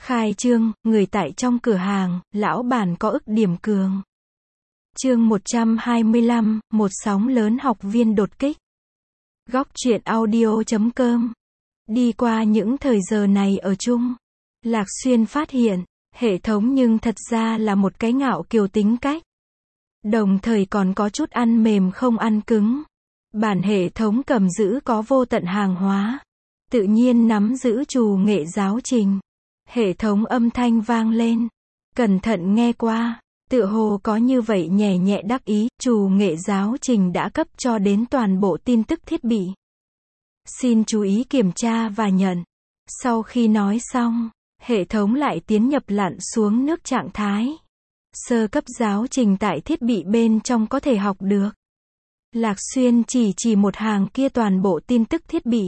Khai trương, người tại trong cửa hàng, lão bản có ức điểm cường. Chương 125, một sóng lớn học viên đột kích. Góc truyện audio.com. Đi qua những thời giờ này ở chung, Lạc Xuyên phát hiện, hệ thống nhưng thật ra là một cái ngạo kiều tính cách. Đồng thời còn có chút ăn mềm không ăn cứng. Bản hệ thống cầm giữ có vô tận hàng hóa. Tự nhiên nắm giữ trù nghệ giáo trình. Hệ thống âm thanh vang lên. Cẩn thận nghe qua. Tựa hồ có như vậy nhẹ nhẹ đắc ý, trù nghệ giáo trình đã cấp cho đến toàn bộ tin tức thiết bị. Xin chú ý kiểm tra và nhận. Sau khi nói xong, hệ thống lại tiến nhập lặn xuống nước trạng thái. Sơ cấp giáo trình tại thiết bị bên trong có thể học được. Lạc Xuyên chỉ một hàng kia toàn bộ tin tức thiết bị.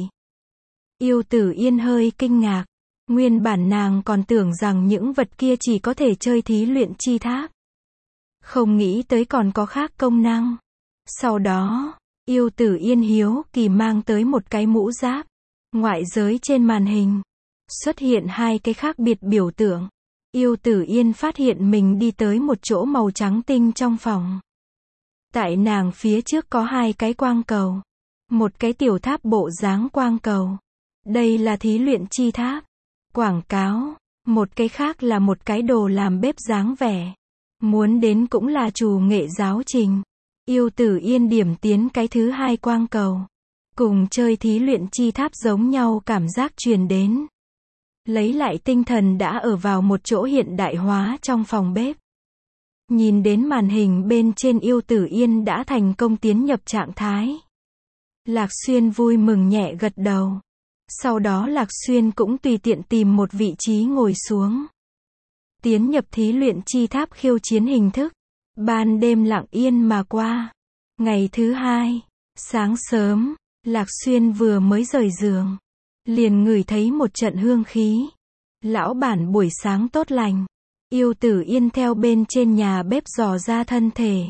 Yêu Tử Yên hơi kinh ngạc. Nguyên bản nàng còn tưởng rằng những vật kia chỉ có thể chơi thí luyện chi tháp. Không nghĩ tới còn có khác công năng. Sau đó, Yêu Tử Yên hiếu kỳ mang tới một cái mũ giáp. Ngoại giới trên màn hình xuất hiện hai cái khác biệt biểu tượng. Yêu Tử Yên phát hiện mình đi tới một chỗ màu trắng tinh trong phòng. Tại nàng phía trước có hai cái quang cầu. Một cái tiểu tháp bộ dáng quang cầu. Đây là thí luyện chi tháp. Quảng cáo. Một cái khác là một cái đồ làm bếp dáng vẻ. Muốn đến cũng là trù nghệ giáo trình. Yêu Tử Yên điểm tiến cái thứ hai quang cầu. Cùng chơi thí luyện chi tháp giống nhau cảm giác truyền đến. Lấy lại tinh thần đã ở vào một chỗ hiện đại hóa trong phòng bếp. Nhìn đến màn hình bên trên Yêu Tử Yên đã thành công tiến nhập trạng thái. Lạc Xuyên vui mừng nhẹ gật đầu. Sau đó Lạc Xuyên cũng tùy tiện tìm một vị trí ngồi xuống. Tiến nhập thí luyện chi tháp khiêu chiến hình thức. Ban đêm lặng yên mà qua. Ngày thứ hai, sáng sớm, Lạc Xuyên vừa mới rời giường. Liền ngửi thấy một trận hương khí. Lão bản buổi sáng tốt lành. Yêu Tử Yên theo bên trên nhà bếp dò ra thân thể.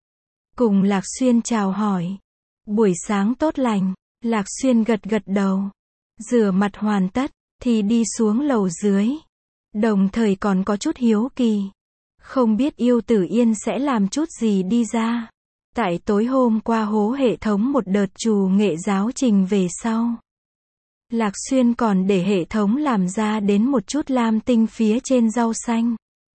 Cùng Lạc Xuyên chào hỏi. Buổi sáng tốt lành. Lạc Xuyên gật gật đầu. Rửa mặt hoàn tất, thì đi xuống lầu dưới. Đồng thời còn có chút hiếu kỳ. Không biết Yêu Tử Yên sẽ làm chút gì đi ra. Tại tối hôm qua hố hệ thống một đợt trù nghệ giáo trình về sau. Lạc Xuyên còn để hệ thống làm ra đến một chút lam tinh phía trên rau xanh.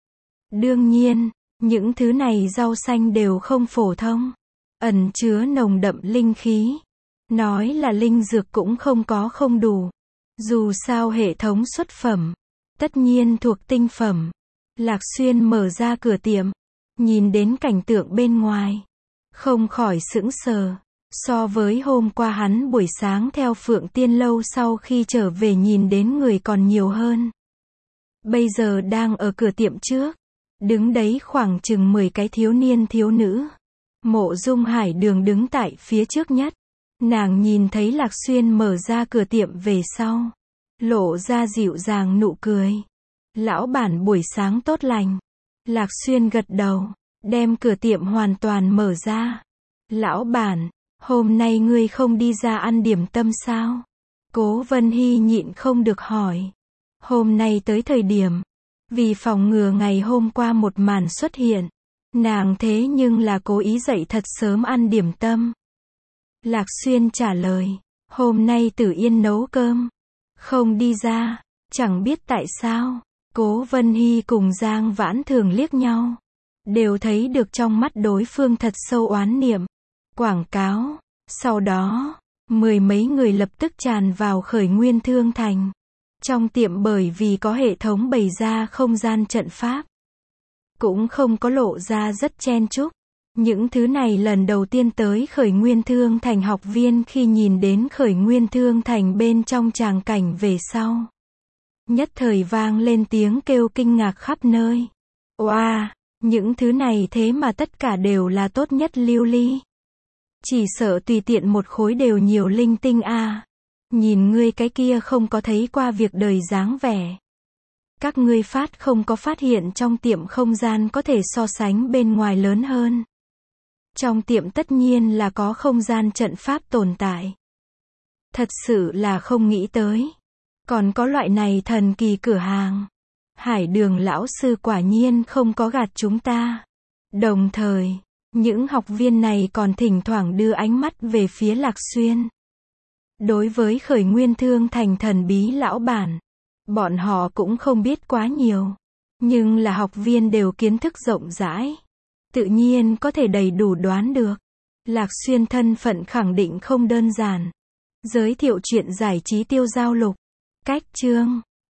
Đương nhiên, những thứ này rau xanh đều không phổ thông. Ẩn chứa nồng đậm linh khí. Nói là linh dược cũng không có không đủ. Dù sao hệ thống xuất phẩm. Tất nhiên thuộc tinh phẩm. Lạc Xuyên mở ra cửa tiệm. Nhìn đến cảnh tượng bên ngoài. Không khỏi sững sờ. So với hôm qua hắn buổi sáng theo Phượng Tiên Lâu sau khi trở về nhìn đến người còn nhiều hơn. Bây giờ đang ở cửa tiệm trước. Đứng đấy khoảng chừng 10 cái thiếu niên thiếu nữ. Mộ Dung Hải Đường đứng tại phía trước nhất. Nàng nhìn thấy Lạc Xuyên mở ra cửa tiệm về sau. Lộ ra dịu dàng nụ cười. Lão bản buổi sáng tốt lành. Lạc Xuyên gật đầu. Đem cửa tiệm hoàn toàn mở ra. Lão bản, hôm nay ngươi không đi ra ăn điểm tâm sao? Cố Vân Hy nhịn không được hỏi. Hôm nay tới thời điểm. Vì phòng ngừa ngày hôm qua một màn xuất hiện. Nàng thế nhưng là cố ý dậy thật sớm ăn điểm tâm. Lạc Xuyên trả lời. Hôm nay Tử Yên nấu cơm. Không đi ra. Chẳng biết tại sao. Cố Vân Hy cùng Giang Vãn Thường liếc nhau. Đều thấy được trong mắt đối phương thật sâu oán niệm. Quảng cáo. Sau đó, 10 mấy người lập tức tràn vào Khởi Nguyên Thương Thành. Trong tiệm bởi vì có hệ thống bày ra không gian trận pháp. Cũng không có lộ ra rất chen chúc. Những thứ này lần đầu tiên tới Khởi Nguyên Thương Thành học viên khi nhìn đến Khởi Nguyên Thương Thành bên trong tràng cảnh về sau. Nhất thời vang lên tiếng kêu kinh ngạc khắp nơi. Oa, những thứ này thế mà tất cả đều là tốt nhất lưu ly. Chỉ sợ tùy tiện một khối đều nhiều linh tinh a. Nhìn ngươi cái kia không có thấy qua việc đời dáng vẻ. Các ngươi không có phát hiện trong tiệm không gian có thể so sánh bên ngoài lớn hơn. Trong tiệm tất nhiên là có không gian trận pháp tồn tại. Thật sự là không nghĩ tới. Còn có loại này thần kỳ cửa hàng. Hải Đường lão sư quả nhiên không có gạt chúng ta. Đồng thời, những học viên này còn thỉnh thoảng đưa ánh mắt về phía Lạc Xuyên. Đối với Khởi Nguyên Thương Thành thần bí lão bản, bọn họ cũng không biết quá nhiều. Nhưng là học viên đều kiến thức rộng rãi. Tự nhiên có thể đầy đủ đoán được. Lạc Xuyên thân phận khẳng định không đơn giản. Giới thiệu chuyện giải trí Tiêu Giao Lục. Cách chương